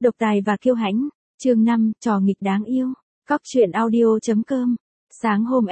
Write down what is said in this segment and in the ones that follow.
Độc tài và kiêu hãnh. Chương 5, trò nghịch đáng yêu. Cóc truyện audio.com. Sáng hôm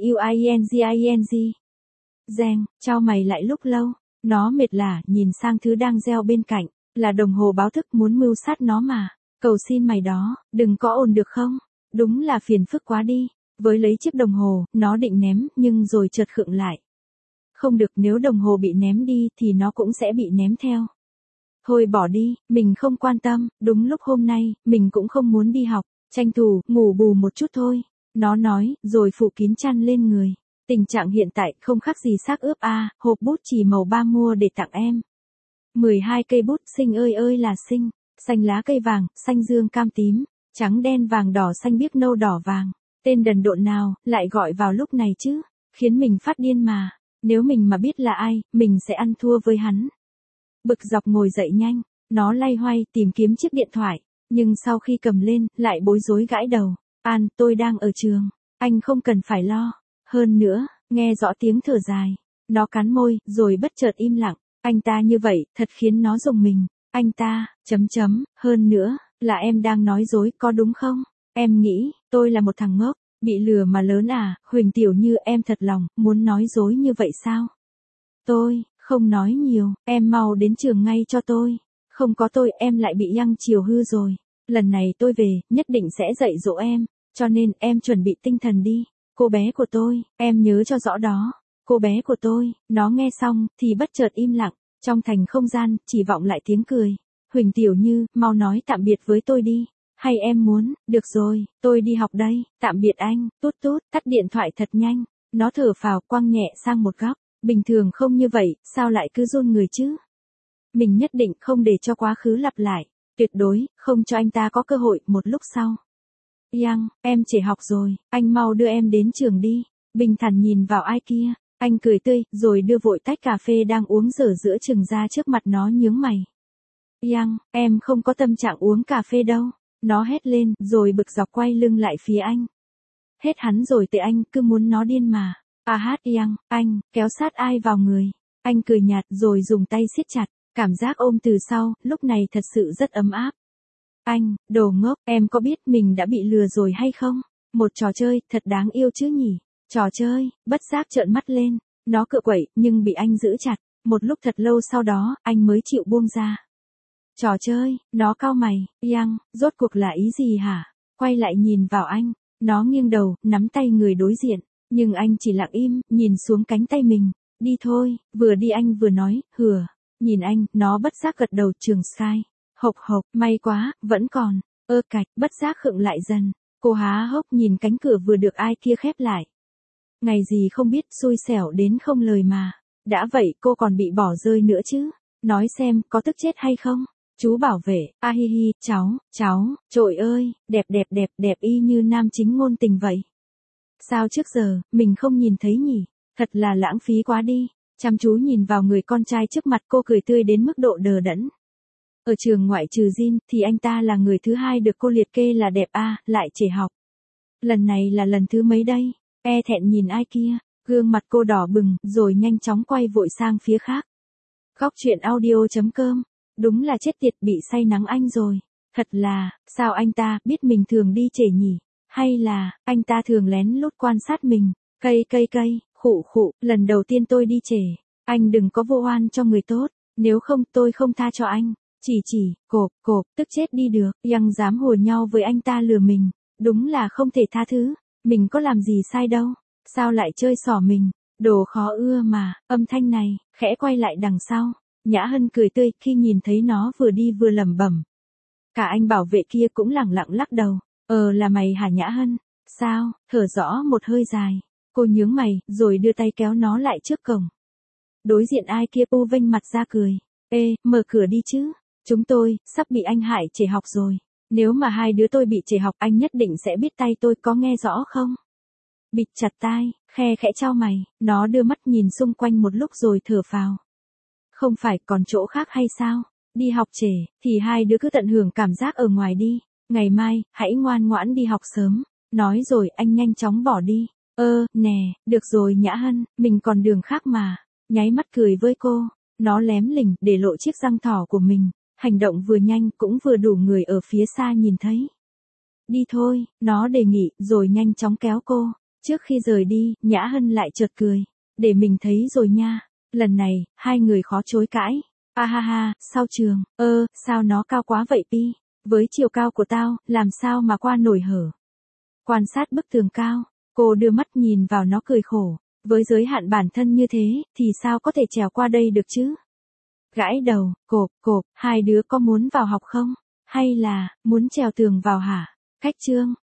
SAUINGING. Giang, chao mày lại lúc lâu. Nó mệt lả nhìn sang thứ đang reo bên cạnh. Là đồng hồ báo thức muốn mưu sát nó mà. Cầu xin mày đó, đừng có ồn được không? Đúng là phiền phức quá đi. Với lấy chiếc đồng hồ, nó định ném nhưng rồi chợt khựng lại. Không được, nếu đồng hồ bị ném đi thì nó cũng sẽ bị ném theo. Thôi bỏ đi, mình không quan tâm, đúng lúc hôm nay, mình cũng không muốn đi học, tranh thủ, ngủ bù một chút thôi. Nó nói, rồi phủ kín chăn lên người. Tình trạng hiện tại không khác gì xác ướp a, hộp bút chì màu ba mua để tặng em. 12 cây bút xinh ơi ơi là xinh, xanh lá cây vàng, xanh dương cam tím, trắng đen vàng đỏ xanh biếc nâu đỏ vàng. Tên đần độn nào, lại gọi vào lúc này chứ, khiến mình phát điên mà. Nếu mình mà biết là ai, mình sẽ ăn thua với hắn. Bực dọc ngồi dậy nhanh, nó loay hoay tìm kiếm chiếc điện thoại, nhưng sau khi cầm lên, lại bối rối gãi đầu. An, tôi đang ở trường, anh không cần phải lo. Hơn nữa, nghe rõ tiếng thở dài. Nó cắn môi, rồi bất chợt im lặng. Anh ta như vậy, thật khiến nó rùng mình. Anh ta, hơn nữa, là em đang nói dối, có đúng không? Em nghĩ, tôi là một thằng ngốc, bị lừa mà lớn à, Huỳnh Tiểu Như em thật lòng, muốn nói dối như vậy sao? Tôi, không nói nhiều, em mau đến trường ngay cho tôi. Không có tôi em lại bị Yang chiều hư rồi. Lần này tôi về, nhất định sẽ dạy dỗ em, cho nên em chuẩn bị tinh thần đi. Cô bé của tôi, em nhớ cho rõ đó. Cô bé của tôi, nó nghe xong, thì bất chợt im lặng. Trong thành không gian, chỉ vọng lại tiếng cười. Huỳnh Tiểu Như, mau nói tạm biệt với tôi đi. Hay em muốn, được rồi, tôi đi học đây, tạm biệt anh, tút tút, tắt điện thoại thật nhanh. Nó thở phào quăng nhẹ sang một góc. Bình thường không như vậy, sao lại cứ run người chứ? Mình nhất định không để cho quá khứ lặp lại. Tuyệt đối, không cho anh ta có cơ hội. Một lúc sau. Yang, em trễ học rồi, anh mau đưa em đến trường đi. Bình thản nhìn vào ai kia. Anh cười tươi, rồi đưa vội tách cà phê đang uống dở giữa chừng ra trước mặt nó nhướng mày. Yang, em không có tâm trạng uống cà phê đâu. Nó hét lên, rồi bực dọc quay lưng lại phía anh. Hết hắn rồi tệ anh, cứ muốn nó điên mà. À hát Yang, anh, kéo sát ai vào người. Anh cười nhạt rồi dùng tay siết chặt. Cảm giác ôm từ sau, lúc này thật sự rất ấm áp. Anh, đồ ngốc, em có biết mình đã bị lừa rồi hay không? Một trò chơi, thật đáng yêu chứ nhỉ? Trò chơi, bất giác trợn mắt lên. Nó cựa quậy, nhưng bị anh giữ chặt. Một lúc thật lâu sau đó, anh mới chịu buông ra. Trò chơi, nó cau mày. Yang, rốt cuộc là ý gì hả? Quay lại nhìn vào anh. Nó nghiêng đầu, nắm tay người đối diện. Nhưng anh chỉ lặng im, nhìn xuống cánh tay mình. Đi thôi, vừa đi anh vừa nói, hừa. Nhìn anh, nó bất giác gật đầu. Trường Sky. Hộc hộc, may quá, vẫn còn. Cạch, bất giác khựng lại dần. Cô há hốc nhìn cánh cửa vừa được ai kia khép lại. Ngày gì không biết, xui xẻo đến không lời mà. Đã vậy cô còn bị bỏ rơi nữa chứ. Nói xem, có tức chết hay không? Chú bảo vệ, a hi hi, cháu, trời ơi, đẹp y như nam chính ngôn tình vậy. Sao trước giờ, mình không nhìn thấy nhỉ? Thật là lãng phí quá đi. Chăm chú nhìn vào người con trai trước mặt, cô cười tươi đến mức độ đờ đẫn. Ở trường ngoại trừ Jin, thì anh ta là người thứ hai được cô liệt kê là đẹp lại trễ học. Lần này là lần thứ mấy đây? Thẹn nhìn ai kia, gương mặt cô đỏ bừng, rồi nhanh chóng quay vội sang phía khác. Cóc truyện audio.com. Đúng là chết tiệt, bị say nắng anh rồi. Thật là, sao anh ta biết mình thường đi trễ nhỉ? Hay là, anh ta thường lén lút quan sát mình? Cây, khụ, lần đầu tiên tôi đi trễ. Anh đừng có vô oan cho người tốt, nếu không tôi không tha cho anh. Chỉ, cộp, tức chết đi được. Yang dám hùa nhau với anh ta lừa mình. Đúng là không thể tha thứ. Mình có làm gì sai đâu. Sao lại chơi xỏ mình? Đồ khó ưa mà. Âm thanh này, khẽ quay lại đằng sau. Nhã Hân cười tươi khi nhìn thấy nó vừa đi vừa lẩm bẩm. Cả anh bảo vệ kia cũng lẳng lặng lắc đầu. Là mày hả Nhã Hân? Sao? Thở rõ một hơi dài. Cô nhướng mày, rồi đưa tay kéo nó lại trước cổng. Đối diện ai kia u vênh mặt ra cười. Mở cửa đi chứ. Chúng tôi, sắp bị anh hại trễ học rồi. Nếu mà hai đứa tôi bị trễ học anh nhất định sẽ biết tay tôi, có nghe rõ không? Bịt chặt tai, khe khẽ chau mày, nó đưa mắt nhìn xung quanh một lúc rồi thở phào. Không phải còn chỗ khác hay sao? Đi học trễ, thì hai đứa cứ tận hưởng cảm giác ở ngoài đi. Ngày mai, hãy ngoan ngoãn đi học sớm. Nói rồi anh nhanh chóng bỏ đi. Nè, được rồi Nhã Hân, mình còn đường khác mà. Nháy mắt cười với cô. Nó lém lỉnh để lộ chiếc răng thỏ của mình. Hành động vừa nhanh cũng vừa đủ người ở phía xa nhìn thấy. Đi thôi, nó đề nghị, rồi nhanh chóng kéo cô. Trước khi rời đi, Nhã Hân lại chợt cười. Để mình thấy rồi nha. Lần này, hai người khó chối cãi. A ha ha, sau trường, sao nó cao quá vậy Pi? Với chiều cao của tao, làm sao mà qua nổi hở? Quan sát bức tường cao, cô đưa mắt nhìn vào nó cười khổ. Với giới hạn bản thân như thế, thì sao có thể trèo qua đây được chứ? Gãi đầu, cộp, hai đứa có muốn vào học không? Hay là, muốn trèo tường vào hả? Cách chương.